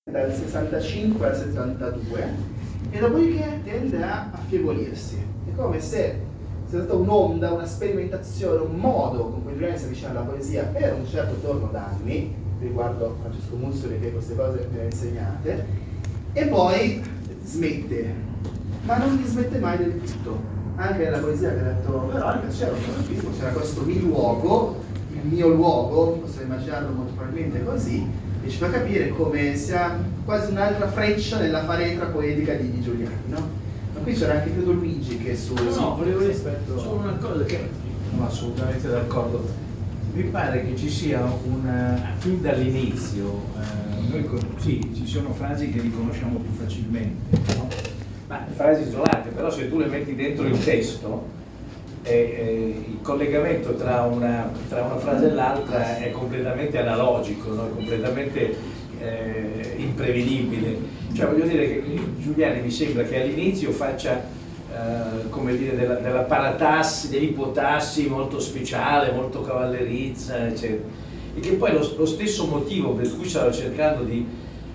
dal 65 al 72 e dopodiché tende a affievolirsi. È come se sia stata un'onda, una sperimentazione, un modo con cui Giuliani si avvicina alla poesia per un certo torno d'anni, riguardo Francesco Mussoli che queste cose me le ha insegnate, e poi smette, ma non li smette mai del tutto. Anche nella poesia che ha detto Veronica c'era questo mi luogo, il mio luogo, possiamo immaginarlo molto probabilmente così, e ci fa capire come sia quasi un'altra freccia nella faretra poetica di Giuliani, no? Ma qui c'era anche credo Luigi che volevo rispetto... solo una cosa che non assolutamente d'accordo. Mi pare che ci sia fin dall'inizio, noi sì, ci sono frasi che riconosciamo più facilmente, no? Ma frasi isolate, però se tu le metti dentro il testo, il collegamento tra una frase e l'altra è completamente analogico, no? È completamente imprevedibile. Cioè voglio dire che Giuliani mi sembra che all'inizio faccia come dire della paratassi, dell'ipotassi molto speciale, molto cavallerizza, eccetera, e che poi lo stesso motivo per cui stava cercando di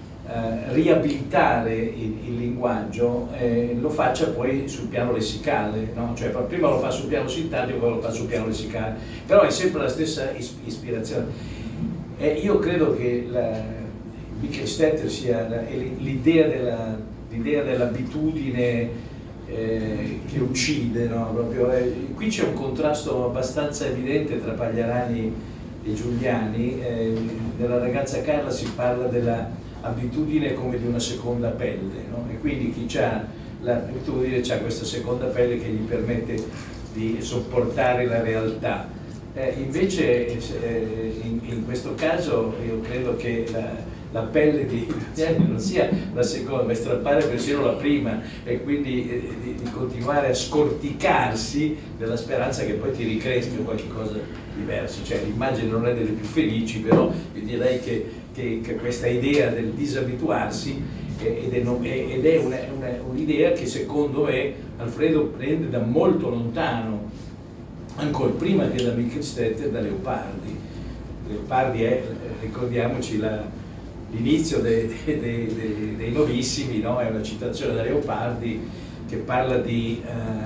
riabilitare il linguaggio lo faccia poi sul piano lessicale, no? Cioè prima lo fa sul piano sintattico, poi lo fa sul piano lessicale, però è sempre la stessa ispirazione. Io credo che Michelet sia l'idea dell'abitudine che uccide, no? Proprio, qui c'è un contrasto abbastanza evidente tra Pagliarani e Giuliani. Della ragazza Carla si parla della abitudine come di una seconda pelle, no? E quindi chi ha l'abitudine c'ha questa seconda pelle che gli permette di sopportare la realtà. Invece in questo caso io credo che la pelle di Giuliani non sia la seconda, ma strappare persino la prima, e quindi di continuare a scorticarsi della speranza che poi ti ricresca qualcosa di diverso. Cioè l'immagine non è delle più felici, però io direi che questa idea del disabituarsi ed è un'idea che secondo me Alfredo prende da molto lontano, ancora prima che da Michelet e da Leopardi. Leopardi è, ricordiamoci, l'inizio dei Novissimi, no? È una citazione da Leopardi che parla di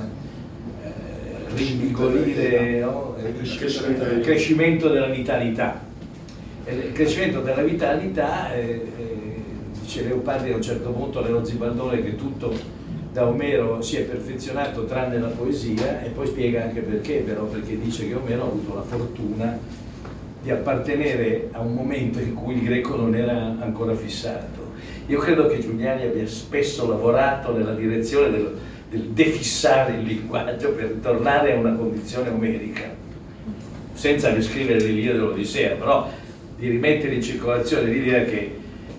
rinvigorire, no? Il crescimento della vitalità. Il crescimento della vitalità, dice Leopardi a un certo punto nello Zibaldone che tutto da Omero si è perfezionato tranne la poesia, e poi spiega anche perché, però, perché dice che Omero ha avuto la fortuna di appartenere a un momento in cui il greco non era ancora fissato. Io credo che Giuliani abbia spesso lavorato nella direzione del defissare il linguaggio per tornare a una condizione omerica, senza riscrivere l'Iliade e l'Odissea, però di rimettere in circolazione l'idea che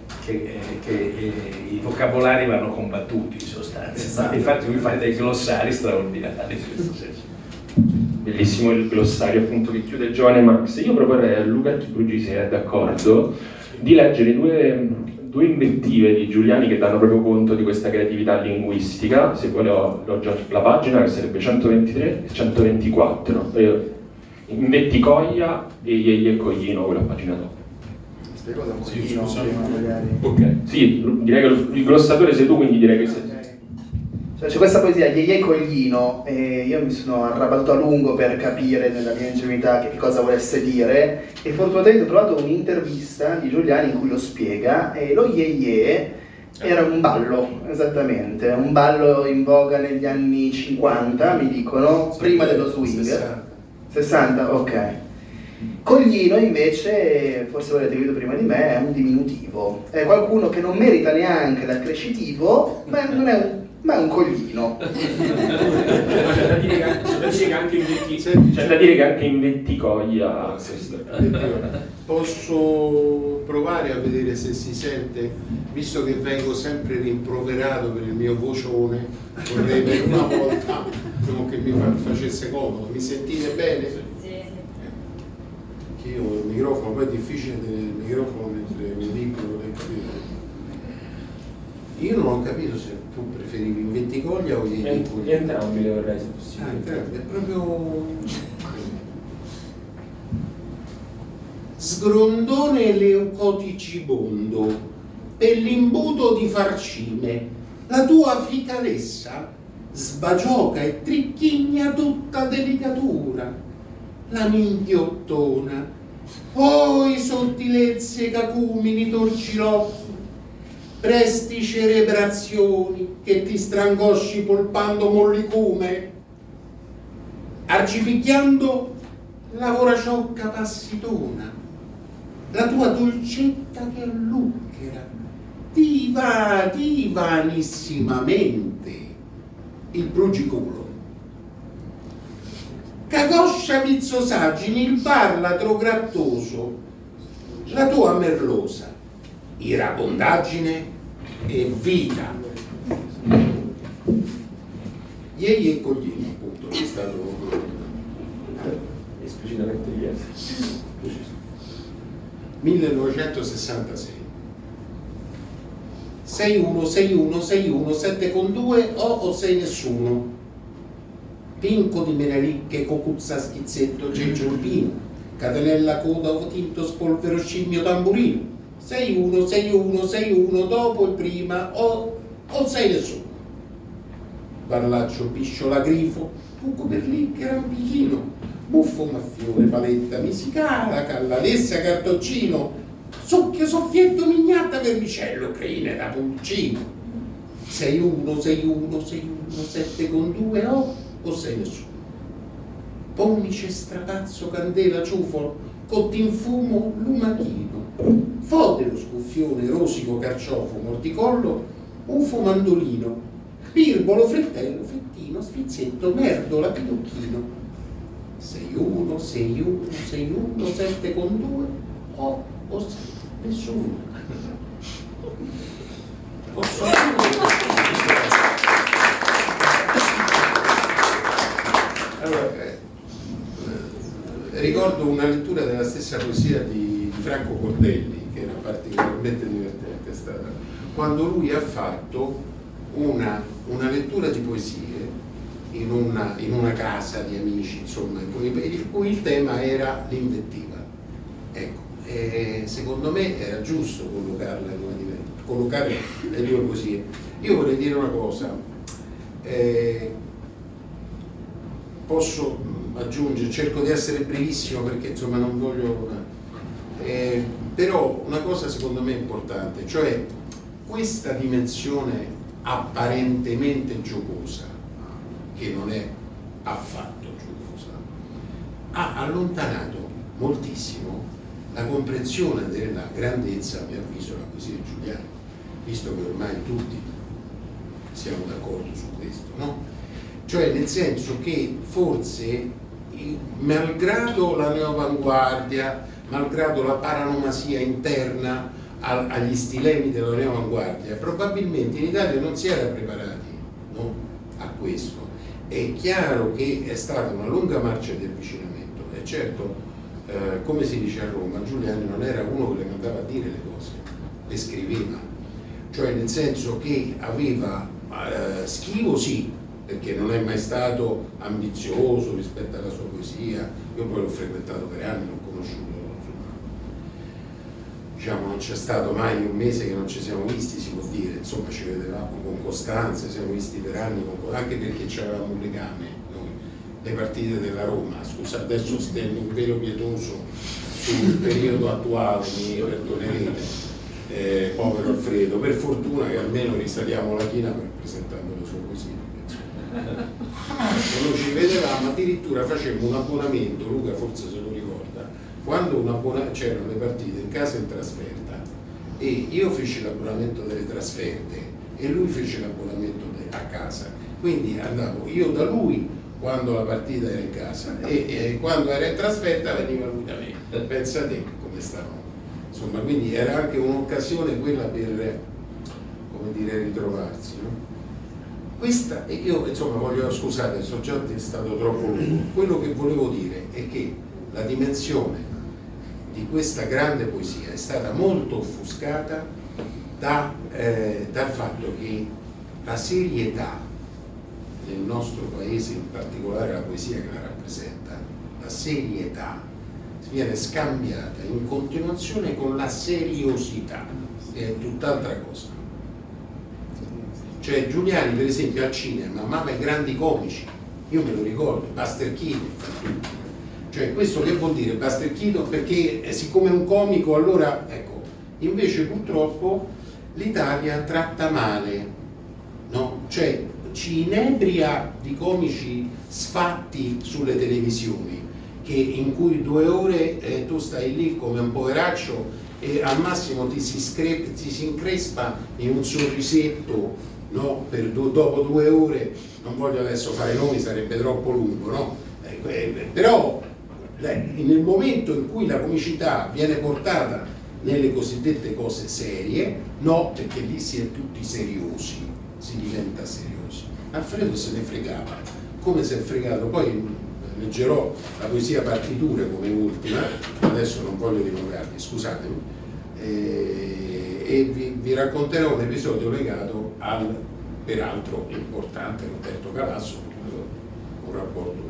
i vocabolari vanno combattuti in sostanza. Esatto. Infatti lui fa dei glossari straordinari in questo senso. Bellissimo il glossario appunto che chiude Giovane Max. Io proporrei a Luca Chipruggi, se è d'accordo, di leggere due invettive di Giuliani che danno proprio conto di questa creatività linguistica. Se vuole ho già la pagina, che sarebbe 123 e 124. Invetticoia e Iei e Coglino, quella pagina dopo. Spiego da un pochino prima magari. Ok, sì, direi che il glossatore sei tu, quindi direi che sei. Cioè, c'è questa poesia Iei e Coglino, e io mi sono arrabbiato a lungo per capire nella mia ingenuità che cosa volesse dire, e fortunatamente ho trovato un'intervista di Giuliani in cui lo spiega, e lo Iei era un ballo, esattamente, un ballo in voga negli anni 50, mi dicono, prima dello swing. 60, ok. Coglino invece, forse avrete capito prima di me, è un diminutivo, è qualcuno che non merita neanche l'accrescitivo, ma non è ma è un coglino. C'è da dire che anche in Vetticoia posso provare a vedere se si sente, visto che vengo sempre rimproverato per il mio vocione, vorrei per una volta che mi facesse comodo. Mi sentite bene? Sì. Io il microfono, poi è difficile tenere il microfono mentre mi dicono le capire. Io non ho capito se tu preferivi in Vetticoglia o in Vetticoglia. Entrambi le vorrei, se possibile. È proprio sgrondone leucoticibondo. per l'imbuto di farcime, la tua ficalessa sbagioca e tricchigna tutta delicatura, la minghiottona, poi sottilezze e cacumini torcilotti, presti cerebrazioni che ti strangosci polpando mollicume, arcipicchiando lavora ciocca passitona, la tua dolcetta che allucchera, divanissimamente il brugiculo. Cagoscia vizzosagini, il parlatro grattoso, la tua merlosa, irabondaggine e vita. Ieri e Coglino, appunto, è stato esplicitamente ieri. 1966. 6-1, 6-1, 6-1, 7 con 2 o 6 nessuno. Pinco di Menalicche, Cocuzza schizzetto, Geggiolpino, catenella coda, ovo tinto, spolvero, scimmio, tamburino. 6-1, 6-1, 6-1, dopo il prima o 6 nessuno. Parlaccio, pisciola, grifo, buco per lì, rampichino, buffo, maffione, paletta, misicala, callalessa, cartoncino, succhio, soffietto, mignata, vermicello, crine da pulcino. 6-1, 6-1, 6-1, 7 con 2 o 6 nessuno. Pomice, strapazzo, candela, ciufolo, cotti in fumo, lumachino, fodero, scuffione, rosico, carciofo, morticollo, ufo, mandolino, birbolo, frittello, fettino, sfizietto, merdola, pidocchino. 6-1, 6-1, 6-1, 7 con 2 o 6 nessuno. Posso allora, ricordo una lettura della stessa poesia di Franco Cordelli, che era particolarmente divertente, è stata quando lui ha fatto una lettura di poesie in una casa di amici, insomma, il cui il tema era l'invettiva. Ecco, secondo me era giusto collocare le due poesie. Io vorrei dire una cosa, posso aggiungere, cerco di essere brevissimo perché insomma non voglio, però una cosa secondo me importante, cioè questa dimensione apparentemente giocosa, che non è affatto giocosa, ha allontanato moltissimo la comprensione della grandezza, a mio avviso, della poesia di Giuliani, visto che ormai tutti siamo d'accordo su questo, no? Cioè nel senso che forse, malgrado la neoavanguardia, malgrado la paranomasia interna agli stilemi della neoavanguardia, probabilmente in Italia non si era preparati, no, a questo. È chiaro che è stata una lunga marcia di avvicinamento e certo, come si dice a Roma, Giuliani non era uno che le mandava a dire le cose, le scriveva, cioè nel senso che aveva schivo, sì, perché non è mai stato ambizioso rispetto alla sua poesia. Io poi l'ho frequentato per anni, l'ho conosciuto, insomma, diciamo non c'è stato mai un mese che non ci siamo visti, si può dire, insomma ci vedevamo con costanza, siamo visti per anni, anche perché c'avevamo un legame noi, le partite della Roma, scusa, adesso stendo un velo pietoso sul periodo attuale, mi perdonerete, povero Alfredo, per fortuna che almeno risaliamo la china presentando le sue poesie. Quando ci vedevamo addirittura facevamo un abbonamento, Luca forse se lo ricorda, quando c'erano le partite in casa e in trasferta e io feci l'abbonamento delle trasferte e lui fece l'abbonamento a casa, quindi andavo io da lui quando la partita era in casa e quando era in trasferta veniva lui da me. Pensa te come stavamo, insomma, quindi era anche un'occasione quella per, come dire, ritrovarsi, no? Questa, e io insomma voglio, scusate, sono già stato troppo lungo, quello che volevo dire è che la dimensione di questa grande poesia è stata molto offuscata dal fatto che la serietà nel nostro paese, in particolare la poesia che la rappresenta, la serietà viene scambiata in continuazione con la seriosità, che è tutt'altra cosa. Cioè Giuliani per esempio al cinema amava i grandi comici, io me lo ricordo, Buster Keaton, cioè questo che vuol dire Buster Keaton? Perché siccome è un comico allora, ecco, invece purtroppo l'Italia tratta male, no? Cioè ci inebria di comici sfatti sulle televisioni, in cui 2 ore tu stai lì come un poveraccio e al massimo ti si increspa in un sorrisetto, no? Dopo 2 ore, non voglio adesso fare nomi, sarebbe troppo lungo, no? Però nel momento in cui la comicità viene portata nelle cosiddette cose serie, no, perché lì si è tutti seriosi, si diventa seriosi. Alfredo se ne fregava, come si è fregato, poi leggerò la poesia Partiture come ultima, adesso non voglio divulgarvi, scusatemi, e vi racconterò un episodio legato al peraltro importante Roberto Calasso, un rapporto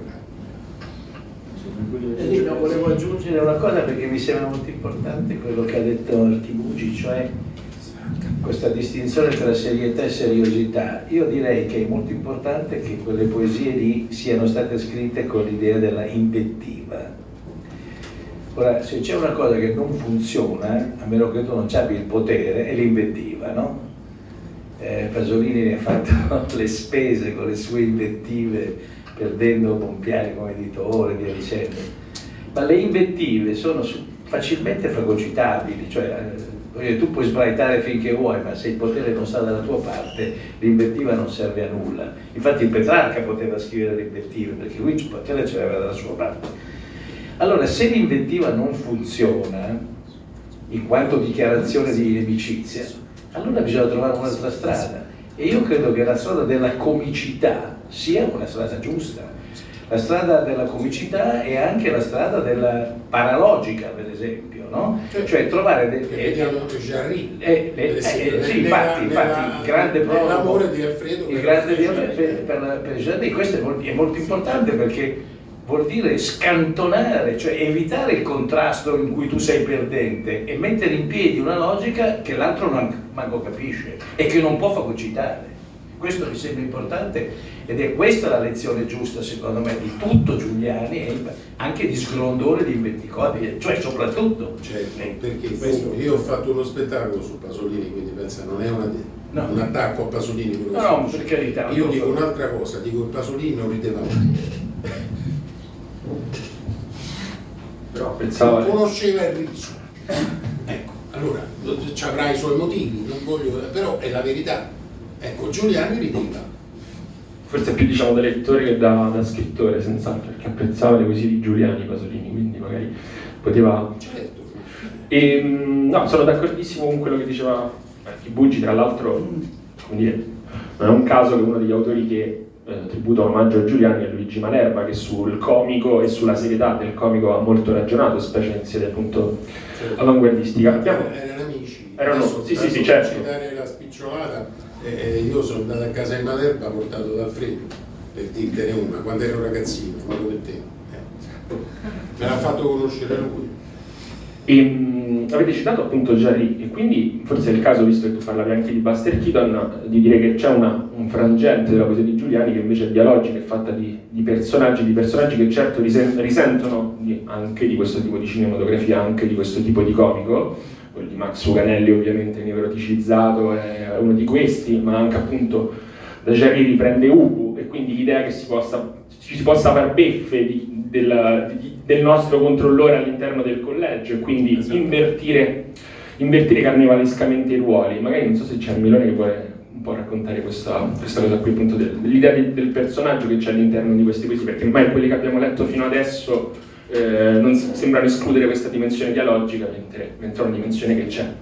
Io volevo aggiungere una cosa perché mi sembra molto importante quello che ha detto Archibugi, cioè questa distinzione tra serietà e seriosità. Io direi che è molto importante che quelle poesie lì siano state scritte con l'idea della invettiva. Ora, se c'è una cosa che non funziona, a meno che tu non ci abbia il potere, è l'invettiva, no? Pasolini ne ha fatto le spese con le sue invettive, perdendo Pompiani come editore, via dicendo. Ma le invettive sono facilmente fagocitabili, cioè tu puoi sbraitare finché vuoi, ma se il potere non sta dalla tua parte, l'invettiva non serve a nulla. Infatti il Petrarca poteva scrivere le invettive, perché lui il potere ce l'aveva dalla sua parte. Allora, se l'invettiva non funziona, in quanto dichiarazione di inimicizia, allora bisogna trovare un'altra strada. E io credo che la strada della comicità sia una strada giusta. La strada della comicità è anche la strada della paralogica, per esempio, no? Cioè trovare vediamo Jarry, sì, infatti, il grande l'amore di Alfredo, il grande per Jarry, questo è molto importante perché vuol dire scantonare, cioè evitare il contrasto in cui tu sei perdente e mettere in piedi una logica che l'altro manco capisce e che non può fagocitare. Questo mi sembra importante ed è questa la lezione giusta secondo me di tutto Giuliani e anche di Sgrondone di Inventicopia, cioè soprattutto. Certo, perché questo, io ho fatto uno spettacolo su Pasolini, quindi pensa, non è un attacco a Pasolini. No, per carità. Io dico un'altra cosa, dico che Pasolini non rideva mai. Però pensavo... Non conosceva il riso. Ecco, allora, ci avrà i suoi motivi, non voglio, però è la verità. Ecco, Giuliani rideva. Forse più diciamo da lettore che da scrittore, senz'altro, perché apprezzava le poesie di Giuliani, Pasolini, quindi magari poteva... Certo. E, no, sono d'accordissimo con quello che diceva Archibugi, tra l'altro, come dire, non è un caso che uno degli autori che tributo omaggio a Giuliani è Luigi Malerba, che sul comico e sulla serietà del comico ha molto ragionato, specie in sede appunto avanguardistica. Erano amici. Sì, certo. Citare la spicciolata, io sono andato a casa di Malerba portato da Alfredo, per dirtene una, quando ero ragazzino, quando per te. Me l'ha fatto conoscere lui. E, avete citato appunto Jarry, e quindi forse è il caso, visto che tu parlavi anche di Buster Keaton, di dire che c'è un frangente della poesia di Giuliani che invece è dialogica, è fatta di personaggi che certo risentono anche di questo tipo di cinematografia, anche di questo tipo di comico. Quello di Max Uganelli ovviamente neuroticizzato è uno di questi, ma anche appunto da Jarry riprende Ubu, e quindi l'idea che ci si possa far beffe del nostro controllore all'interno del collegio, e quindi invertire carnevalescamente i ruoli. Magari non so se c'è Milone che vuole un po' raccontare questa cosa qui, appunto dell'idea del personaggio che c'è all'interno di questi poesie, perché ormai quelli che abbiamo letto fino adesso non sembrano escludere questa dimensione dialogica, mentre è una dimensione che c'è.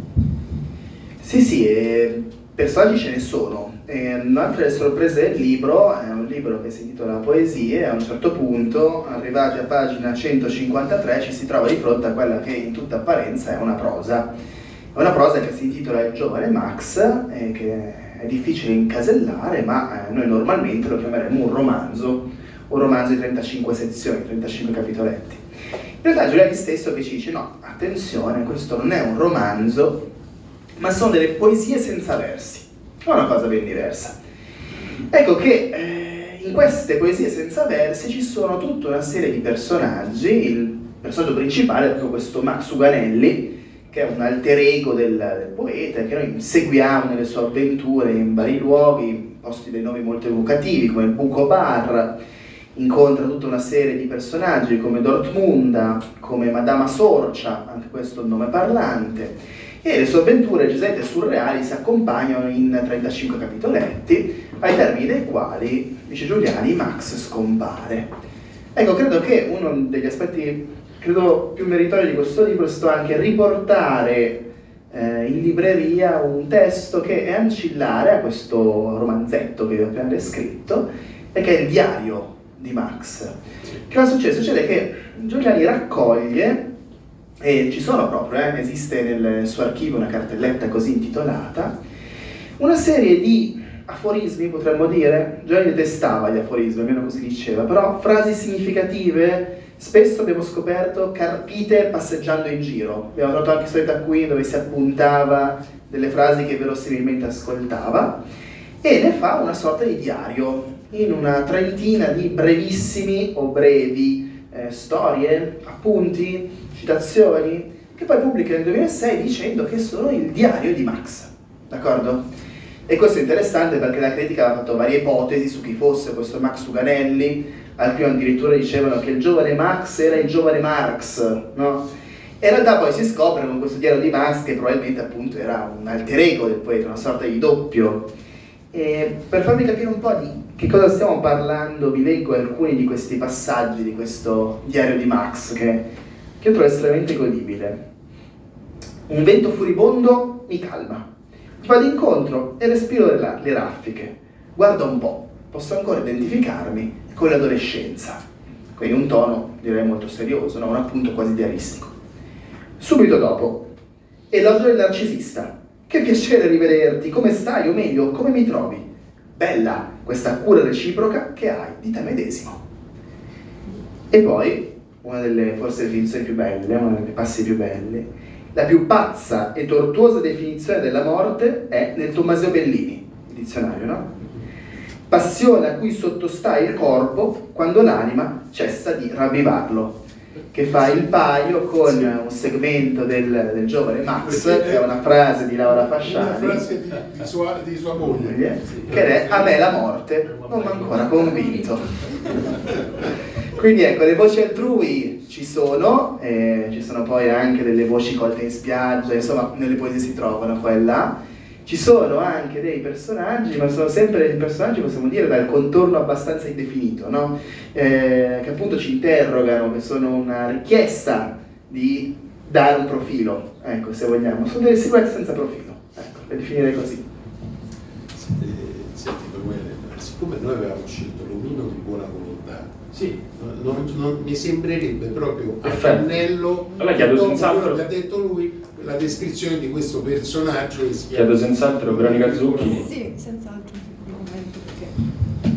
Sì, personaggi ce ne sono. Un'altra sorpresa è il libro, è un libro che si intitola Poesie, e a un certo punto, arrivati a pagina 153, ci si trova di fronte a quella che in tutta apparenza è una prosa. È una prosa che si intitola Il giovane Max, che è difficile incasellare, ma noi normalmente lo chiameremo un romanzo di 35 sezioni, 35 capitoletti. In realtà Giuliani stesso che ci dice no, attenzione, questo non è un romanzo, ma sono delle poesie senza versi, è una cosa ben diversa. Ecco che in queste poesie senza versi ci sono tutta una serie di personaggi. Il personaggio principale è proprio questo Max Uganelli, che è un alter ego del poeta, che noi seguiamo nelle sue avventure in vari luoghi, posti dei nomi molto evocativi come il Buco Bar, incontra tutta una serie di personaggi come Dortmunda, come Madama Sorcia, anche questo è un nome parlante, e le sue avventure decisamente surreali si accompagnano in 35 capitoletti, ai termini dei quali, dice Giuliani, Max scompare. Ecco, credo che uno degli aspetti più meritori di questo libro è stato anche riportare in libreria un testo che è ancillare a questo romanzetto che vi ho appena descritto, e che è il diario di Max. Che cosa succede? Succede che Giuliani raccoglie, e ci sono proprio, esiste nel suo archivio una cartelletta così intitolata, una serie di aforismi, potremmo dire. Giuliani detestava gli aforismi, almeno così diceva, però frasi significative, spesso abbiamo scoperto carpite passeggiando in giro. Abbiamo trovato anche solita qui dove si appuntava delle frasi che verosimilmente ascoltava, e ne fa una sorta di diario in una trentina di brevissimi o brevi storie, appunti, citazioni, che poi pubblica nel 2006 dicendo che sono il diario di Max, d'accordo? E questo è interessante perché la critica aveva fatto varie ipotesi su chi fosse questo Max Uganelli. Alcuni addirittura dicevano che il giovane Max era il giovane Marx, no? E in realtà poi si scopre con questo diario di Max che probabilmente appunto era un alter ego del poeta, una sorta di doppio. E per farvi capire un po' di che cosa stiamo parlando, vi leggo alcuni di questi passaggi di questo diario di Max che io trovo estremamente godibile. Un vento furibondo mi calma. Ti vado incontro e respiro le raffiche. Guarda un po', posso ancora identificarmi con l'adolescenza. Quindi un tono, direi, molto serioso, no? Un appunto quasi diaristico. Subito dopo, elogio del narcisista. Che piacere rivederti, come stai, o meglio, come mi trovi? Bella questa cura reciproca che hai di te medesimo. E poi, una delle forse definizioni più belle, una delle passi più belle, la più pazza e tortuosa definizione della morte è nel Tommaseo Bellini, il dizionario, no? Passione a cui sottostà il corpo quando l'anima cessa di ravvivarlo, che fa il paio con un segmento del giovane Max, che è una frase di Laura Fasciani, una frase di sua moglie, che è: a me la morte non mi ha ancora convinto. Quindi ecco, le voci altrui ci sono poi anche delle voci colte in spiaggia, insomma nelle poesie si trovano qua e là. Ci sono anche dei personaggi, ma sono sempre dei personaggi, possiamo dire, dal contorno abbastanza indefinito, no? Che appunto ci interrogano, che sono una richiesta di dare un profilo, ecco, se vogliamo. Sono delle silhouette senza profilo, ecco, per definire così. Senti, Emanuele, siccome noi avevamo scelto l'omino di buona volontà, Sì. non mi sembrerebbe proprio a Perfetto. pannello Allora chiedo dopo senz'altro. quello che ha detto lui, la descrizione di questo personaggio che si chiama... Chiedo senz'altro Veronica Zucchi. Sì, senz'altro, un momento perché...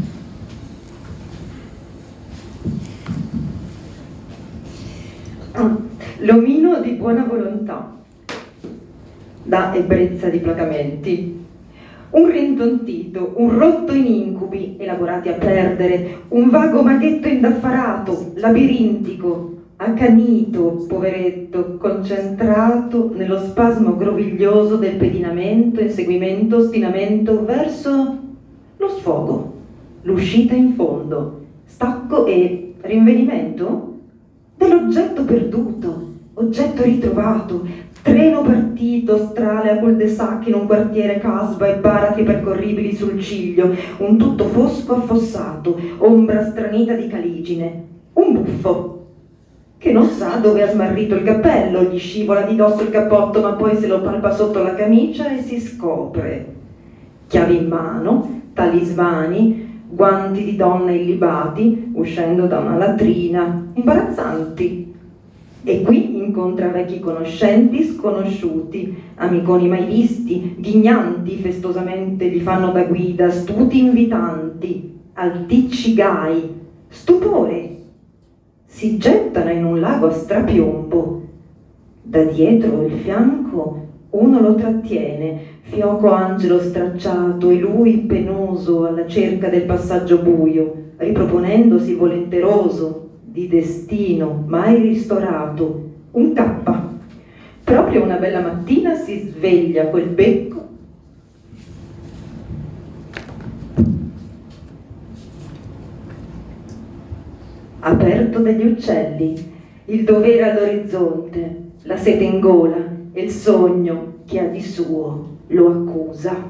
L'omino di buona volontà dà ebbrezza di placamenti. Un rintontito, un rotto in incubi, elaborati a perdere, un vago maghetto indaffarato, labirintico, accanito, poveretto, concentrato nello spasmo groviglioso del pedinamento, inseguimento, ostinamento verso lo sfogo, l'uscita in fondo, stacco e rinvenimento dell'oggetto perduto, oggetto ritrovato, treno partito, strale a cul-de-sac in un quartiere, casba e baratri percorribili sul ciglio, un tutto fosco affossato, ombra stranita di caligine, un buffo che non sa dove ha smarrito il cappello, gli scivola di dosso il cappotto, ma poi se lo palpa sotto la camicia e si scopre. Chiavi in mano, talismani, guanti di donna illibati, uscendo da una latrina, imbarazzanti. E qui incontra vecchi conoscenti sconosciuti, amiconi mai visti, ghignanti festosamente gli fanno da guida, astuti invitanti, alticci gai, stupore. Si gettano in un lago a strapiombo. Da dietro il fianco uno lo trattiene, fioco angelo stracciato, e lui penoso alla cerca del passaggio buio, riproponendosi volenteroso di destino mai ristorato, un K. Proprio una bella mattina si sveglia quel becco aperto dagli uccelli, il dovere all'orizzonte, la sete in gola e il sogno che ha di suo lo accusa.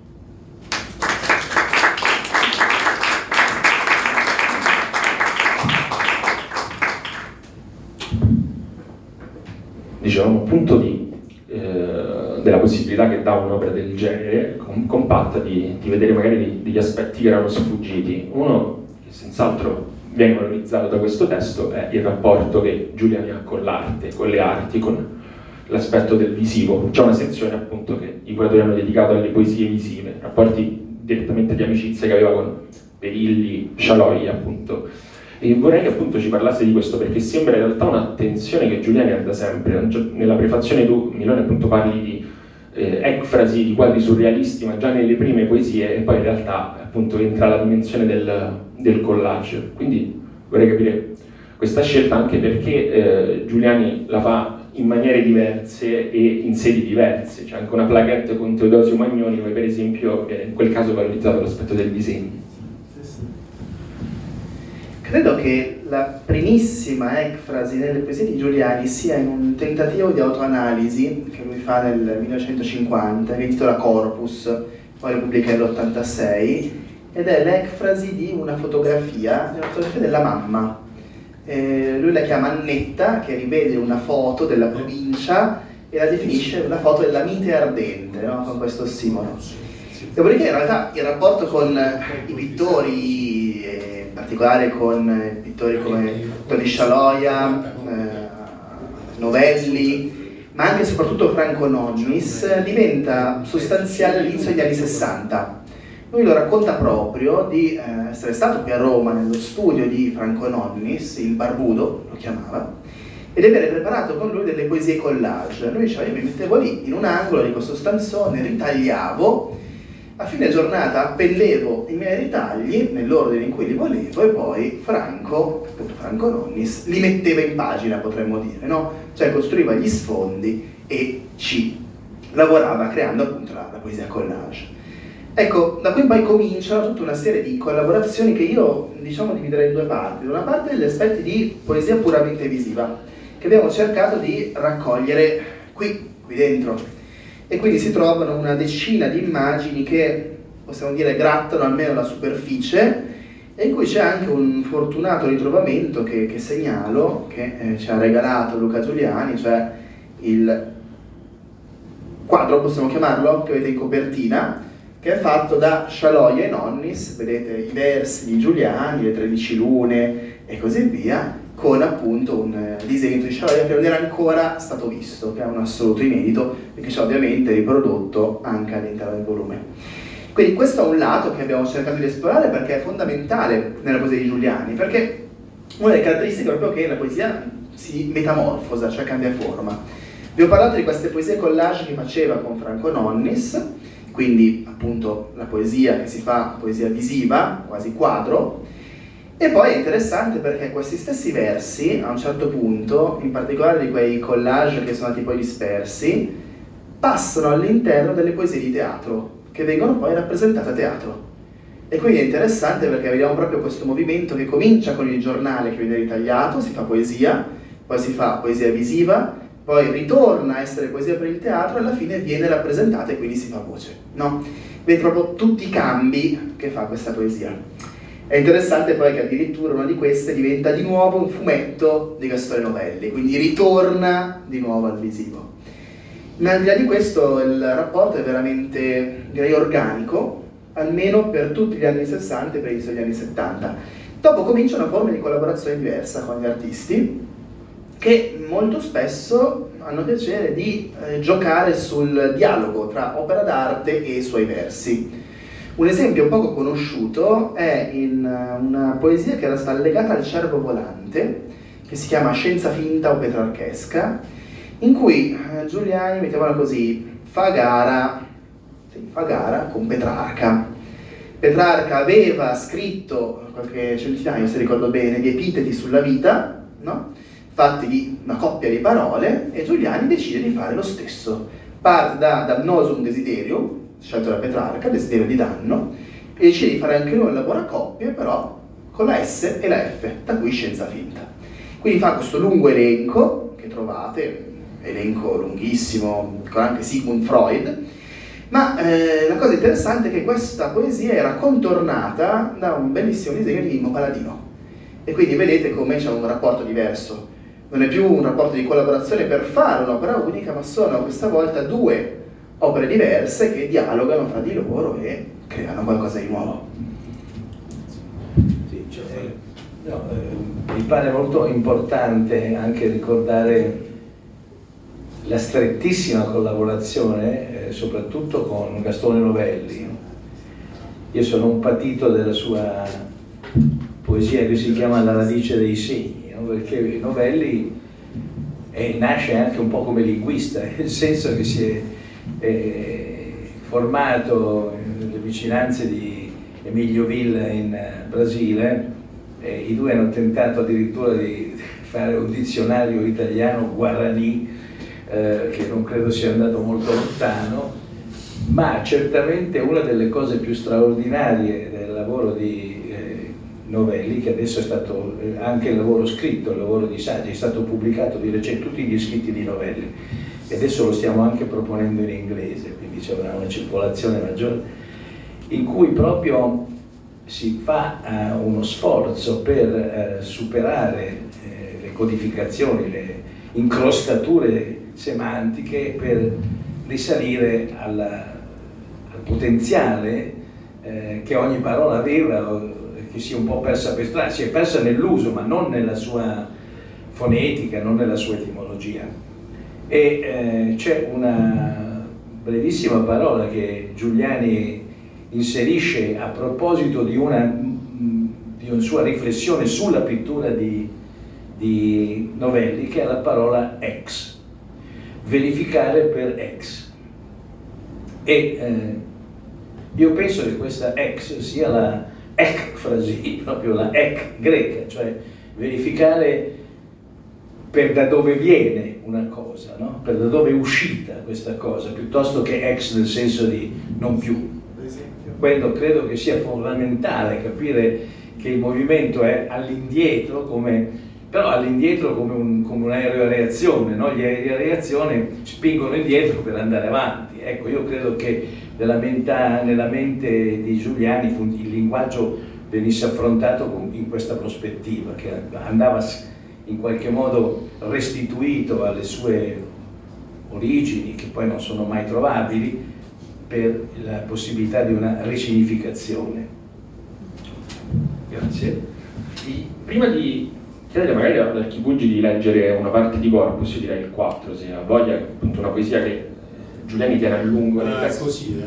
Dicevamo appunto della possibilità che dà un'opera del genere, compatta, di vedere magari degli aspetti che erano sfuggiti. Uno che senz'altro viene valorizzato da questo testo è il rapporto che Giuliani ha con l'arte, con le arti, con l'aspetto del visivo. C'è una sezione appunto che i curatori hanno dedicato alle poesie visive, rapporti direttamente di amicizia che aveva con Perilli, Scialoi appunto. E vorrei che appunto ci parlasse di questo, perché sembra in realtà un'attenzione che Giuliani ha da sempre. Nella prefazione tu, Milone, appunto parli di ecfrasi, di quadri surrealisti, ma già nelle prime poesie, e poi in realtà appunto entra la dimensione del collage. Quindi vorrei capire questa scelta, anche perché Giuliani la fa in maniere diverse e in sedi diverse. C'è anche una plaquette con Teodosio Magnoni, dove per esempio in quel caso valorizzato l'aspetto del disegno. Credo che la primissima ecfrasi nelle poesie di Giuliani sia in un tentativo di autoanalisi che lui fa nel 1950, che intitola Corpus, poi lo pubblica nell'86, ed è l'ecfrasi di una fotografia della mamma. Lui la chiama Annetta, che rivede una foto della provincia e la definisce una foto della mite ardente, no? Con questo ossimoro. Dopodiché in realtà il rapporto con i pittori, in particolare con pittori come Toni Scialoia, Novelli, ma anche e soprattutto Franco Nonnis, diventa sostanziale all'inizio degli anni 60. Lui lo racconta proprio di essere stato qui a Roma nello studio di Franco Nonnis, il Barbudo lo chiamava, e di avere preparato con lui delle poesie collage. Lui diceva: io mi mettevo lì in un angolo di questo stanzone, ritagliavo, a fine giornata appendevo i miei ritagli nell'ordine in cui li volevo, e poi Franco Nonnis, li metteva in pagina, potremmo dire, no? Cioè costruiva gli sfondi e ci lavorava creando appunto la poesia collage. Ecco, da qui poi cominciano tutta una serie di collaborazioni che io, diciamo, dividerei in due parti. Da una parte degli aspetti di poesia puramente visiva, che abbiamo cercato di raccogliere qui dentro. E quindi si trovano una decina di immagini che, possiamo dire, grattano almeno la superficie, e in cui c'è anche un fortunato ritrovamento che segnalo, che ci ha regalato Luca Giuliani, cioè il quadro, possiamo chiamarlo, che vedete in copertina, che è fatto da Scialoia e Nonnis. Vedete i versi di Giuliani, le 13 lune e così via, con appunto un disegno di Scialoia che non era ancora stato visto, che è un assoluto inedito, e che c'è ovviamente riprodotto anche all'interno del volume. Quindi questo è un lato che abbiamo cercato di esplorare, perché è fondamentale nella poesia di Giuliani, perché una delle caratteristiche è proprio che la poesia si metamorfosa, cioè cambia forma. Vi ho parlato di queste poesie collage che faceva con Franco Nonnis, quindi appunto la poesia che si fa, poesia visiva, quasi quadro. E poi è interessante perché questi stessi versi, a un certo punto, in particolare di quei collage che sono stati poi dispersi, passano all'interno delle poesie di teatro, che vengono poi rappresentate a teatro. E quindi è interessante perché vediamo proprio questo movimento che comincia con il giornale che viene ritagliato, si fa poesia, poi si fa poesia visiva, poi ritorna a essere poesia per il teatro e alla fine viene rappresentata e quindi si fa voce, no? Vedi proprio tutti i cambi che fa questa poesia. È interessante poi che addirittura una di queste diventa di nuovo un fumetto di Gastone Novelli, quindi ritorna di nuovo al visivo. Ma al di là di questo il rapporto è veramente, direi, organico, almeno per tutti gli anni 60 e per l'inizio degli anni 70. Dopo comincia una forma di collaborazione diversa con gli artisti, che molto spesso hanno piacere di giocare sul dialogo tra opera d'arte e i suoi versi. Un esempio poco conosciuto è in una poesia che era stata legata al cervo volante, che si chiama Scienza finta o petrarchesca, in cui Giuliani, mettiamola così, fa gara con Petrarca. Petrarca aveva scritto qualche centinaio, se ricordo bene, di epiteti sulla vita, no? Fatti di una coppia di parole, e Giuliani decide di fare lo stesso. Parte da Damnosum Desiderium, scelto da Petrarca, desiderio di danno, e decide di fare anche lui un lavoro a coppie, però con la S e la F, da cui scienza finta. Quindi fa questo lungo elenco, che trovate, elenco lunghissimo, con anche Sigmund Freud, ma la cosa interessante è che questa poesia era contornata da un bellissimo disegno di Mimmo Paladino, e quindi vedete come c'è un rapporto diverso. Non è più un rapporto di collaborazione per fare un'opera unica, ma sono questa volta due opere diverse che dialogano fra di loro e creano qualcosa di nuovo. Sì, mi pare molto importante anche ricordare la strettissima collaborazione, soprattutto con Gastone Novelli. Io sono un patito della sua poesia che si chiama La radice dei segni, no? Perché Novelli nasce anche un po' come linguista, nel senso che si è formato nelle vicinanze di Emílio-Ville in Brasile, e i due hanno tentato addirittura di fare un dizionario italiano guarani, che non credo sia andato molto lontano, ma certamente una delle cose più straordinarie del lavoro di Novelli, che adesso è stato anche il lavoro scritto, il lavoro di saggi, è stato pubblicato di recente, tutti gli scritti di Novelli, e adesso lo stiamo anche proponendo in inglese, quindi c'è una circolazione maggiore, in cui proprio si fa uno sforzo per superare le codificazioni, le incrostature semantiche, per risalire al potenziale che ogni parola aveva, che si è un po' persa per strada, si è persa nell'uso, ma non nella sua fonetica, non nella sua etimologia. E c'è una brevissima parola che Giuliani inserisce a proposito di una sua riflessione sulla pittura di Novelli, che è la parola ex, verificare per ex. E io penso che questa ex sia la ekfrasi, proprio la ek greca, cioè verificare per da dove viene una cosa, no? Per da dove è uscita questa cosa, piuttosto che ex nel senso di non più. Quello credo che sia fondamentale, capire che il movimento è all'indietro, però all'indietro come un'aereo a reazione, no? Gli aerei a reazione spingono indietro per andare avanti. Ecco, io credo che nella mente di Giuliani il linguaggio venisse affrontato in questa prospettiva, che andava in qualche modo restituito alle sue origini, che poi non sono mai trovabili, per la possibilità di una risignificazione. Grazie. Prima di chiedere magari ad Archibugi di leggere una parte di Corpus, io direi il 4, se ha voglia, è appunto una poesia che Giuliani tiene a lungo nei cassetti.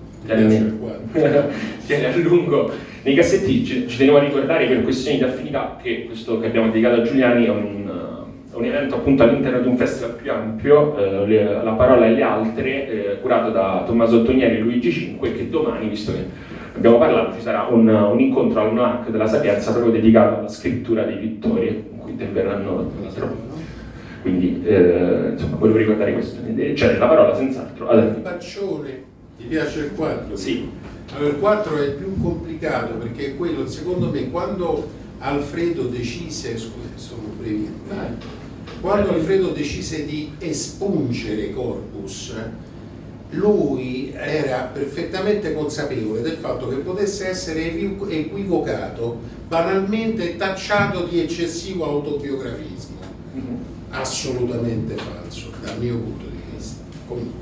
Tiene a lungo nei cassetti. Ci tenevo a ricordare per questioni di affinità che questo che abbiamo dedicato a Giuliani è un evento appunto all'interno di un festival più ampio, La parola e le altre, curato da Tommaso Ottonieri e Luigi Cinque, che domani, visto che abbiamo parlato, ci sarà un incontro al NOAC della Sapienza proprio dedicato alla scrittura dei pittori, in cui interverranno tra l'altro. Quindi insomma, volevo ricordare questo. Cioè la parola senz'altro. Il Baccione, ti piace il 4? Sì. Allora il 4 è il più complicato, perché è quello, secondo me, quando Alfredo decise, scusa, sono brevi, quando Alfredo decise di espungere Corpus, lui era perfettamente consapevole del fatto che potesse essere equivocato, banalmente tacciato di eccessivo autobiografismo. Assolutamente falso, dal mio punto di vista. Comunque,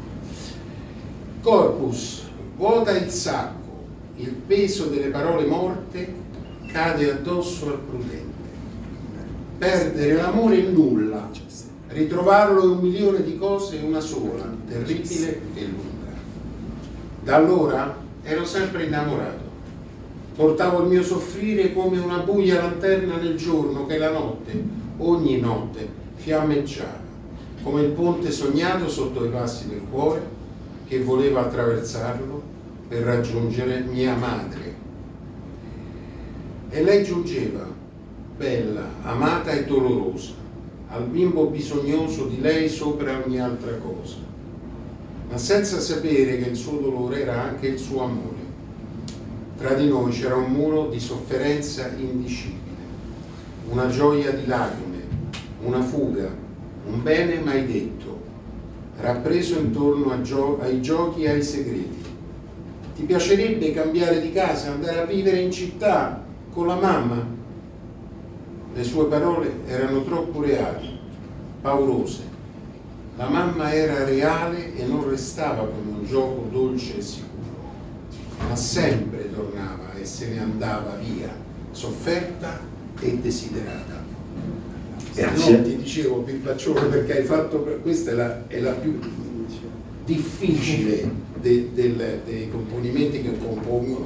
Corpus vuota il sacco, il peso delle parole morte cade addosso al prudente. Perdere l'amore è nulla, ritrovarlo è 1.000.000 di cose una sola, terribile e lunga. Da allora ero sempre innamorato. Portavo il mio soffrire come una buia lanterna nel giorno che la notte, ogni notte, fiammeggiava, come il ponte sognato sotto i passi del cuore, che voleva attraversarlo per raggiungere mia madre. E lei giungeva, bella, amata e dolorosa, al bimbo bisognoso di lei sopra ogni altra cosa, ma senza sapere che il suo dolore era anche il suo amore. Tra di noi c'era un muro di sofferenza indicibile, una gioia di lacrime, una fuga, un bene mai detto, rappreso intorno ai giochi e ai segreti. Ti piacerebbe cambiare di casa, andare a vivere in città con la mamma? Le sue parole erano troppo reali, paurose. La mamma era reale e non restava come un gioco dolce e sicuro, ma sempre tornava e se ne andava via, sofferta e desiderata. Grazie. No, ti dicevo Pimpaccione perché hai fatto, questa è la più difficile dei componimenti che compongono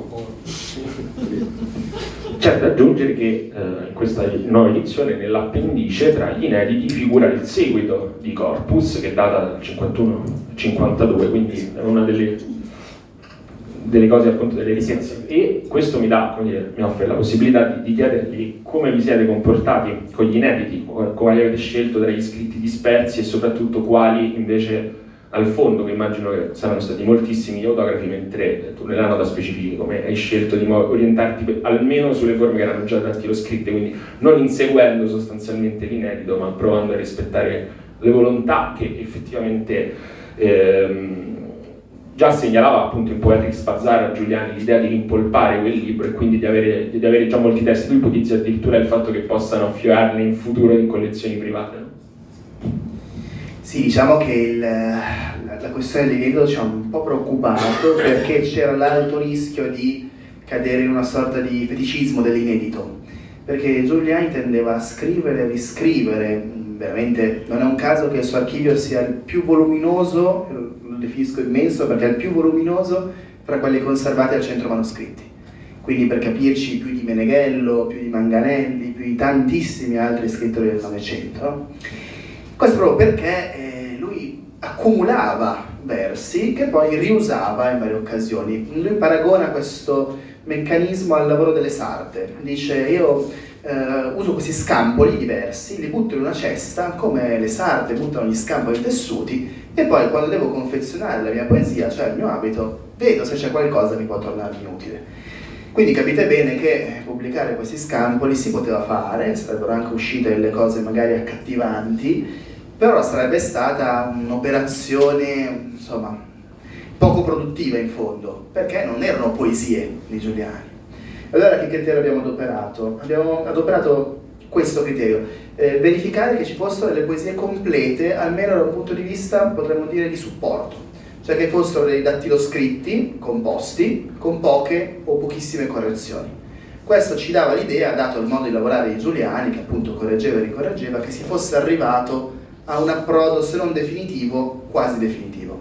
C'è da aggiungere che in questa nuova edizione, nell'appendice, tra gli inediti figura il seguito di Corpus, che data dal 51-52, quindi è una delle cose, appunto, delle ricchezze, e questo mi offre la possibilità di chiedergli come vi siete comportati con gli inediti, quali avete scelto tra gli scritti dispersi e soprattutto quali invece al fondo, che immagino che saranno stati moltissimi autografi, mentre tu nella nota specifichi come hai scelto di orientarti almeno sulle forme che erano già dattiloscritte, quindi non inseguendo sostanzialmente l'inedito, ma provando a rispettare le volontà che effettivamente già segnalava appunto in Poetrix Bazaar a Giuliani l'idea di rimpolpare quel libro e quindi di avere già molti testi. Tu ipotizzi addirittura il fatto che possano affiorarne in futuro in collezioni private, no? Sì, diciamo che la questione dell'inedito ci ha un po' preoccupato perché c'era l'alto rischio di cadere in una sorta di feticismo dell'inedito, perché Giuliani tendeva a scrivere e riscrivere, veramente non è un caso che il suo archivio sia il più voluminoso, lo definisco immenso perché è il più voluminoso tra quelli conservati al centro manoscritti. Quindi per capirci più di Meneghello, più di Manganelli, più di tantissimi altri scrittori del Novecento, no? Questo proprio perché lui accumulava versi che poi riusava in varie occasioni. Lui paragona questo meccanismo al lavoro delle sarte. Dice: io uso questi scampoli di versi, li butto in una cesta come le sarte buttano gli scampoli di tessuti e poi quando devo confezionare la mia poesia, cioè il mio abito, vedo se c'è qualcosa che mi può tornarmi utile. Quindi capite bene che pubblicare questi scampoli si poteva fare, sarebbero anche uscite delle cose magari accattivanti, però sarebbe stata un'operazione, insomma, poco produttiva in fondo, perché non erano poesie di Giuliani. Allora che criterio abbiamo adoperato? Abbiamo adoperato questo criterio, verificare che ci fossero delle poesie complete, almeno da un punto di vista, potremmo dire, di supporto. Cioè che fossero dei dattiloscritti composti con poche o pochissime correzioni. Questo ci dava l'idea, dato il modo di lavorare di Giuliani, che appunto correggeva e ricorreggeva, che si fosse arrivato a un approdo, se non definitivo, quasi definitivo.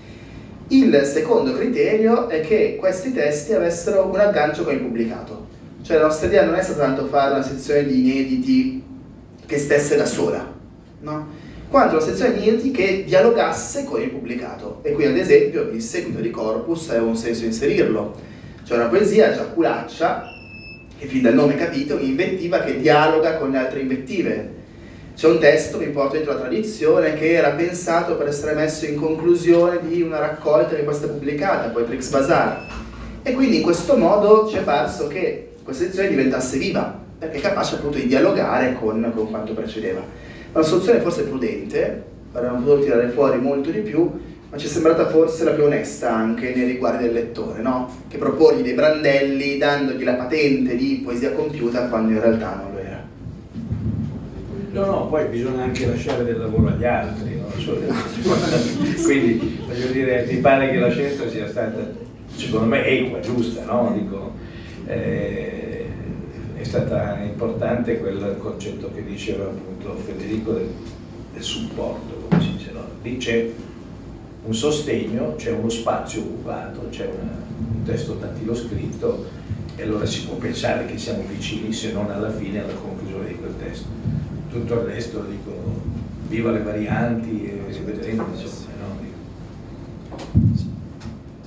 Il secondo criterio è che questi testi avessero un aggancio con il pubblicato. Cioè la nostra idea non è stata tanto fare una sezione di inediti che stesse da sola, no? Quanto una sezione di inediti che dialogasse con il pubblicato. E qui ad esempio il seguito di Corpus aveva un senso inserirlo. Cioè una poesia giaculaccia, che fin dal nome capite, un'invettiva che dialoga con le altre invettive. C'è un testo che porta dentro la tradizione che era pensato per essere messo in conclusione di una raccolta che poi è stata pubblicata, Poetrix Bazaar. E quindi in questo modo ci è parso che questa sezione diventasse viva, perché è capace appunto di dialogare con quanto precedeva. Una soluzione forse prudente, avremmo potuto tirare fuori molto di più, ma ci è sembrata forse la più onesta anche nei riguardi del lettore, no? Che proporgli dei brandelli dandogli la patente di poesia compiuta quando in realtà non lo era. No, poi bisogna anche lasciare del lavoro agli altri, no? Quindi voglio dire, mi pare che la scelta sia stata, secondo me, equa, giusta, no? Dico, è stata importante quel concetto che diceva appunto Federico del supporto, come si dice, no? Lì c'è un sostegno, c'è uno spazio occupato, c'è un testo dattiloscritto e allora si può pensare che siamo vicini, se non alla fine, alla conclusione di quel testo. Tutto il resto, dico, viva le varianti e vedremo, insomma, no?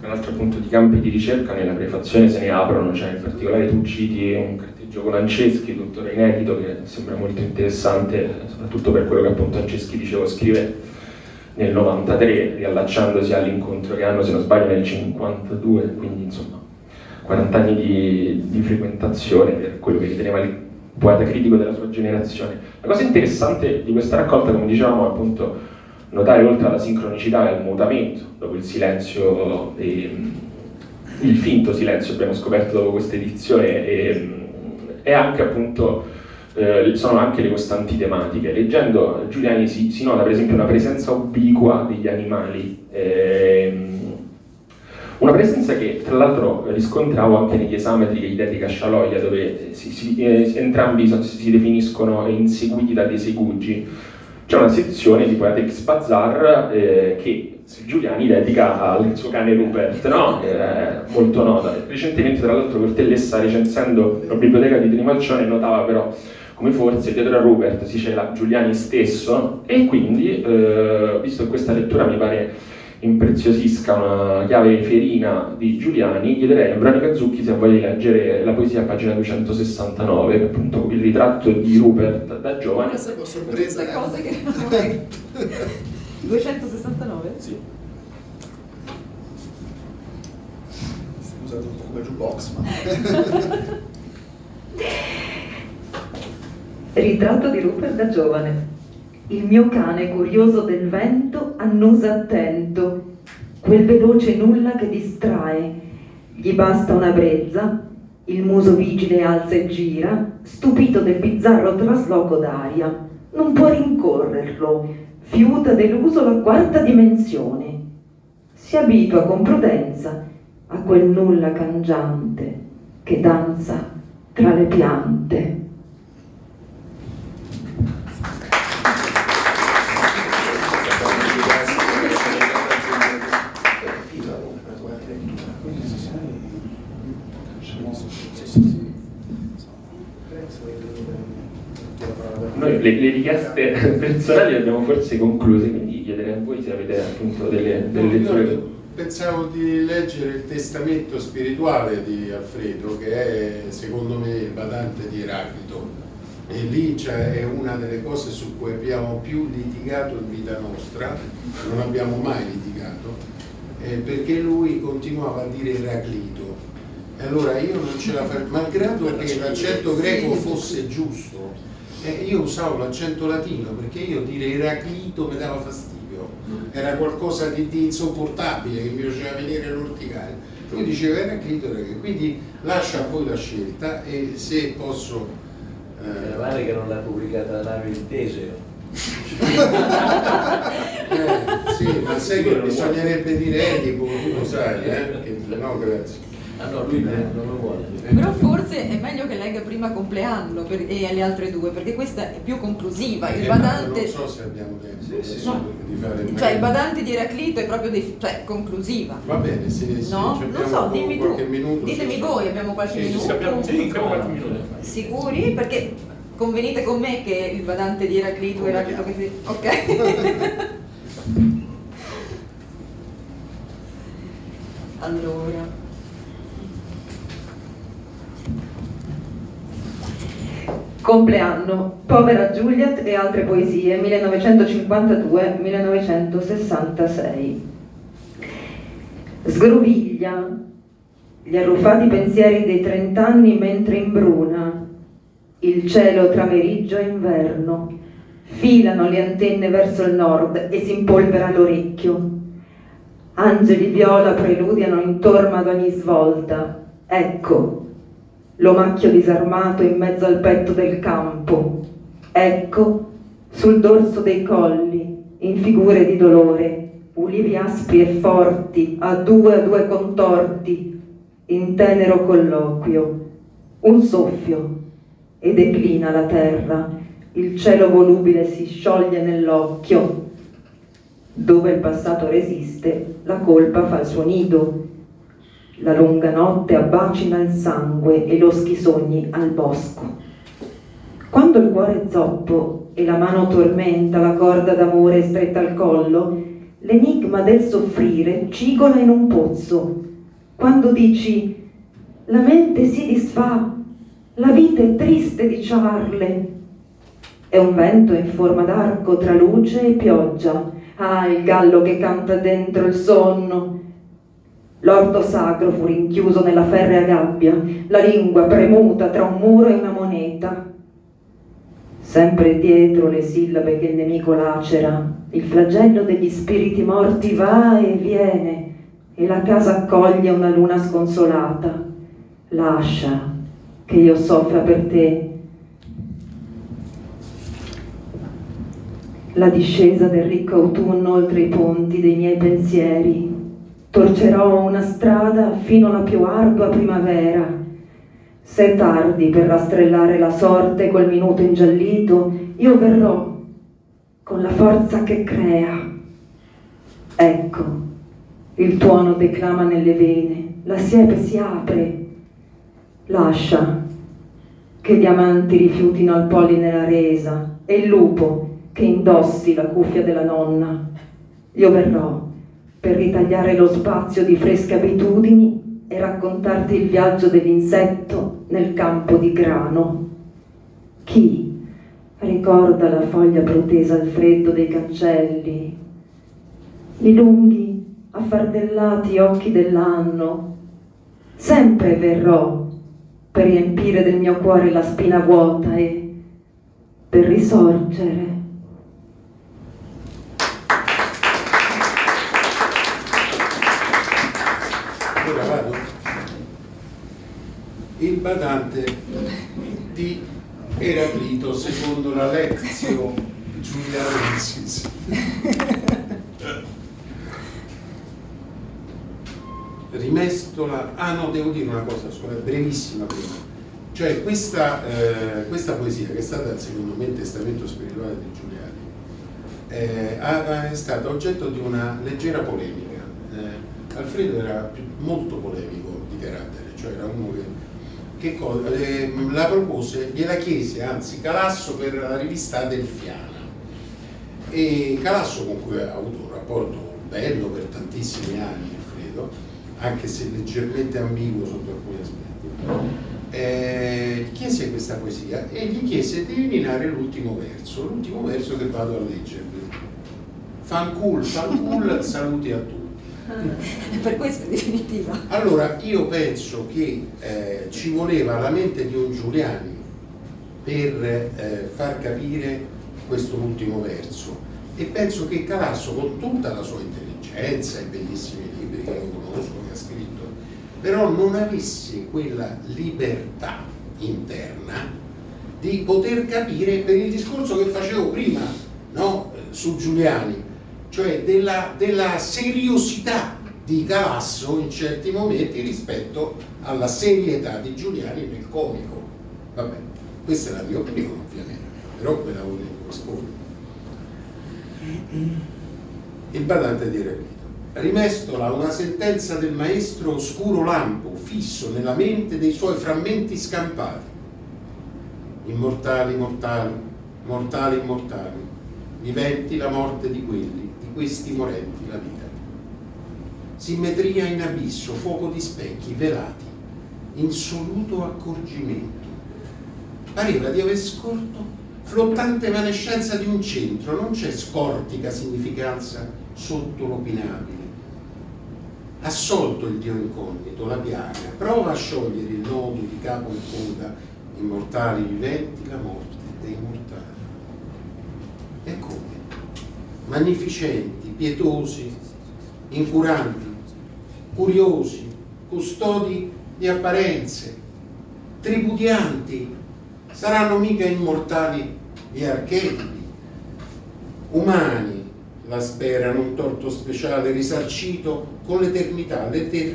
tra l'altro appunto di campi di ricerca nella prefazione se ne aprono, cioè in particolare tu citi un carteggio con Anceschi, tuttora inedito, che sembra molto interessante, soprattutto per quello che appunto Anceschi, dicevo, scrive nel 93, riallacciandosi all'incontro che hanno, se non sbaglio, nel 52, quindi insomma 40 anni di frequentazione per quello che riteneva il poeta critico della sua generazione. La cosa interessante di questa raccolta, come dicevamo, è appunto notare, oltre alla sincronicità e al mutamento dopo il silenzio, il finto silenzio abbiamo scoperto dopo questa edizione, e anche appunto sono anche le costanti tematiche. Leggendo Giuliani si nota per esempio una presenza ubiqua degli animali, una presenza che tra l'altro riscontravo anche negli esametri che gli dedica Scialoia, dove entrambi si definiscono inseguiti da dei segugi. C'è una sezione di Poetic Bazar che Giuliani dedica al suo cane Rupert, no? Molto nota. Recentemente, tra l'altro, Cortellessa, recensendo la biblioteca di Trimalcione, notava però come forse dietro a Rupert si cela Giuliani stesso, e quindi, visto che questa lettura mi pare impreziosisca una chiave ferina di Giuliani, chiederei a Veronica Zucchi se voglia leggere la poesia a pagina 269, che è appunto il ritratto di Rupert da giovane. Questa è una sorpresa. Queste cose che non è. 269? Sì. Stiamo usando un po' come jukebox, ma... Ritratto di Rupert da giovane. Il mio cane curioso del vento annusa attento, quel veloce nulla che distrae. Gli basta una brezza, il muso vigile alza e gira, stupito del bizzarro trasloco d'aria. Non può rincorrerlo, fiuta deluso la quarta dimensione. Si abitua con prudenza a quel nulla cangiante che danza tra le piante. Noi le richieste personali le abbiamo forse concluse, quindi chiederei a voi se avete appunto delle letture. Io pensavo di leggere il testamento spirituale di Alfredo, che è secondo me il badante di Eraclito, e lì è una delle cose su cui abbiamo più litigato in vita nostra, non abbiamo mai litigato, perché lui continuava a dire Eraclito, e allora io non ce la facevo, malgrado che l'accento greco fosse giusto. Io usavo l'accento latino perché io dire Eraclito mi dava fastidio, era qualcosa di insopportabile che mi faceva venire l'orticaria. Lui diceva Eraclito, quindi lascia a voi la scelta, e se posso... Meno male che non l'ha pubblicata Navi il Teseo. sì, ma sai che bisognerebbe dire Edipo, tu lo sai, che, no, grazie. Ah no, lui non lo vuole. Però forse è meglio che legga prima Compleanno e le altre due, perché questa è più conclusiva. Il badante... Non so se abbiamo tempo di fare il cioè il badante di Eraclito è proprio conclusiva. Va bene, sì, no? Non so, dimmi tu. Minuto, ditemi voi, abbiamo qualche minuto? Abbiamo qualche minuto. Sicuri? Perché convenite con me che il badante di Eraclito che si... Ok. Allora... Compleanno, Povera Juliet e altre poesie, 1952-1966. Sgroviglia gli arruffati pensieri dei 30 anni mentre imbruna il cielo tra meriggio e inverno. Filano le antenne verso il nord e si impolvera l'orecchio. Angeli viola preludiano intorno ad ogni svolta. Ecco l'omacchio disarmato in mezzo al petto del campo, ecco sul dorso dei colli, in figure di dolore, ulivi aspri e forti, a due contorti, in tenero colloquio, un soffio, e declina la terra, il cielo volubile si scioglie nell'occhio, dove il passato resiste, la colpa fa il suo nido. La lunga notte abbacina il sangue e loschi sogni al bosco. Quando il cuore è zoppo e la mano tormenta la corda d'amore stretta al collo, l'enigma del soffrire cigola in un pozzo. Quando dici la mente si disfà, la vita è triste di ciarle, è un vento in forma d'arco tra luce e pioggia. Ah, il gallo che canta dentro il sonno. L'orto sacro fu rinchiuso nella ferrea gabbia, la lingua premuta tra un muro e una moneta. Sempre dietro le sillabe che il nemico lacera, il flagello degli spiriti morti va e viene, e la casa accoglie una luna sconsolata. Lascia che io soffra per te. La discesa del ricco autunno oltre i ponti dei miei pensieri. Torcerò una strada fino alla più ardua primavera. Se è tardi per rastrellare la sorte col minuto ingiallito, io verrò con la forza che crea. Ecco, il tuono declama nelle vene, la siepe si apre. Lascia che gli amanti rifiutino al polline la resa e il lupo che indossi la cuffia della nonna. Io verrò per ritagliare lo spazio di fresche abitudini e raccontarti il viaggio dell'insetto nel campo di grano. Chi ricorda la foglia protesa al freddo dei cancelli, i lunghi affardellati occhi dell'anno? Sempre verrò per riempire del mio cuore la spina vuota e per risorgere. Ora vado. Il badante di Eraclito secondo la Lectio Giulianensis. Rimestola. Ah no, devo dire una cosa, scusa, brevissima prima. Cioè questa poesia, che è stata secondo me il testamento spirituale di Giuliani, è stata oggetto di una leggera polemica. Alfredo era molto polemico di carattere, cioè era uno che la propose, gliela chiese anzi Calasso per la rivista Adelphiana, e Calasso, con cui ha avuto un rapporto bello per tantissimi anni, Alfredo, anche se leggermente ambiguo sotto alcuni aspetti, chiese questa poesia e gli chiese di eliminare l'ultimo verso che vado a leggervi. Fancul, saluti a tutti. Per questo è definitiva. Allora, io penso che ci voleva la mente di un Giuliani per far capire questo ultimo verso, e penso che Calasso, con tutta la sua intelligenza e bellissimi libri che io conosco, che ha scritto, però non avesse quella libertà interna di poter capire, per il discorso che facevo prima, no? Su Giuliani, cioè della seriosità di Calasso in certi momenti rispetto alla serietà di Giuliani nel comico. Vabbè, questa è la mia opinione ovviamente, però me la volevo rispondere. Il badante di Eraclito. Rimestola una sentenza del maestro oscuro lampo, fisso nella mente dei suoi frammenti scampati. Immortali, mortali, mortali, immortali, viventi la morte di quelli, di questi morenti la vita. Simmetria in abisso, fuoco di specchi velati, insoluto accorgimento. Pareva di aver scorto flottante evanescenza di un centro, non c'è scortica significanza sotto l'opinabile. Assolto il Dio incognito, la piaga, prova a sciogliere il nodo di capo in coda, immortali viventi, la morte dei mortali. E come? Magnificenti, pietosi, incuranti, curiosi, custodi di apparenze, tripudianti, saranno mica immortali gli archetipi, umani, la sperano un torto speciale risarcito con l'eternità,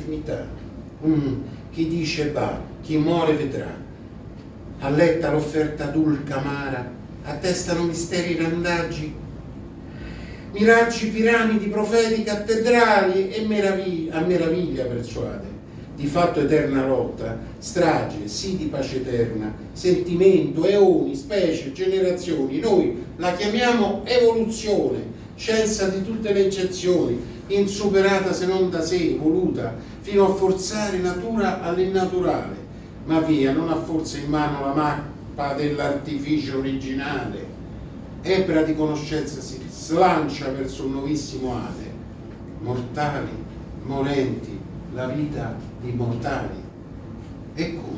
chi dice va, chi muore vedrà, alletta l'offerta dulca amara, attestano misteri randaggi, miraggi piramidi, profeti cattedrali e a meraviglia persuade. Di fatto eterna lotta, strage, sì di pace eterna, sentimento, eoni, specie, generazioni. Noi la chiamiamo evoluzione, scienza di tutte le eccezioni, insuperata se non da sé, voluta, fino a forzare natura all'innaturale. Ma via, non ha forse in mano la mappa dell'artificio originale. Ebbra di conoscenza si slancia verso un nuovissimo Ade. Mortali, morenti, la vita di mortali. E come?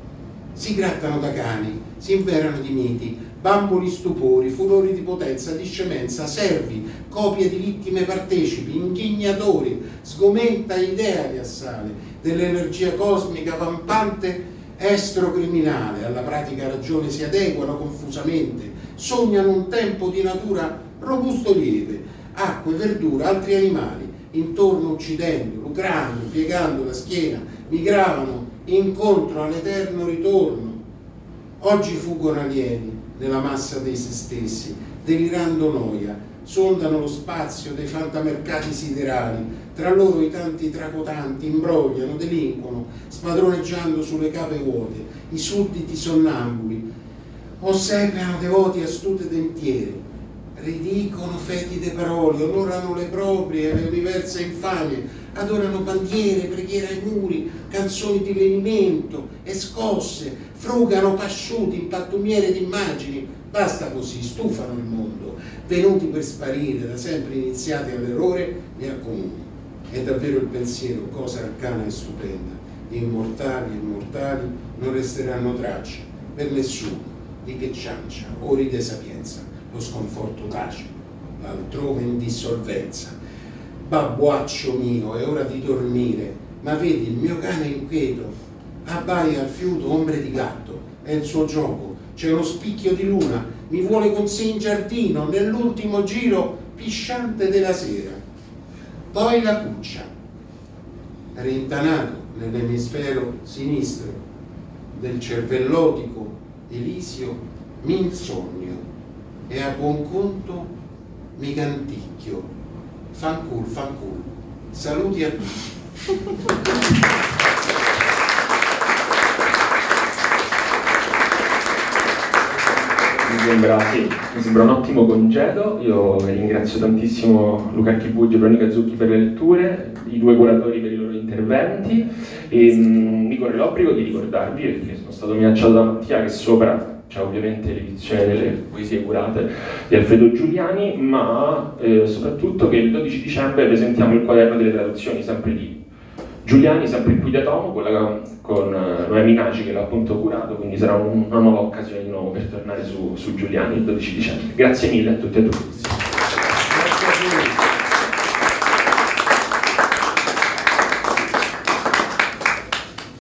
Si grattano da cani, si inverano di miti, bamboli stupori, furori di potenza, di scemenza, servi, copie di vittime partecipi, indignatori, sgomenta idea di assale, dell'energia cosmica vampante estro criminale, alla pratica ragione si adeguano confusamente, sognano un tempo di natura robusto lieve, acque, verdura, altri animali, intorno uccidendo, lucrando, piegando la schiena, migravano incontro all'eterno ritorno. Oggi fuggono alieni nella massa dei se stessi, delirando noia, sondano lo spazio dei fantamercati siderali, tra loro i tanti tracotanti imbrogliano, delinquono, spadroneggiando sulle cave vuote, i sudditi sonnambuli, ossequiano devoti astute dentiere, ridicono fetide parole, onorano le proprie e le diverse infamie, adorano bandiere, preghiere ai muri, canzoni di lenimento e scosse, frugano pasciuti in pattumiere d'immagini. Basta così, stufano il mondo, venuti per sparire, da sempre iniziati all'errore, ne accomuni. È davvero il pensiero, cosa arcana e stupenda. Immortali e mortali non resteranno tracce per nessuno di che ciancia o ride sapienza. Lo sconforto tace, l'altrove in dissolvenza. Babbuaccio mio, è ora di dormire, ma vedi il mio cane inquieto, abbaia al fiuto ombre di gatto, è il suo gioco, c'è uno spicchio di luna, mi vuole con sé in giardino, nell'ultimo giro pisciante della sera. Poi la cuccia, rintanato nell'emisfero sinistro del cervellotico Elisio, mi insogno e a buon conto mi canticchio. Fancul, fancul. Saluti a tutti. Mi sembra un ottimo congedo. Io ringrazio tantissimo Luca Archibugi e Veronica Zucchi per le letture, i due curatori per i loro interventi e mi corre l'obbligo di ricordarvi, perché sono stato minacciato da Mattia, che sopra c'è ovviamente l'edizione delle poesie curate di Alfredo Giuliani, ma soprattutto che il 12 dicembre presentiamo il quaderno delle traduzioni, sempre di Giuliani, sempre qui da Tomo, con Noemi Naci che l'ha appunto curato, quindi sarà una nuova occasione di nuovo per tornare su Giuliani il 12 dicembre. Grazie mille a tutti e a tutti.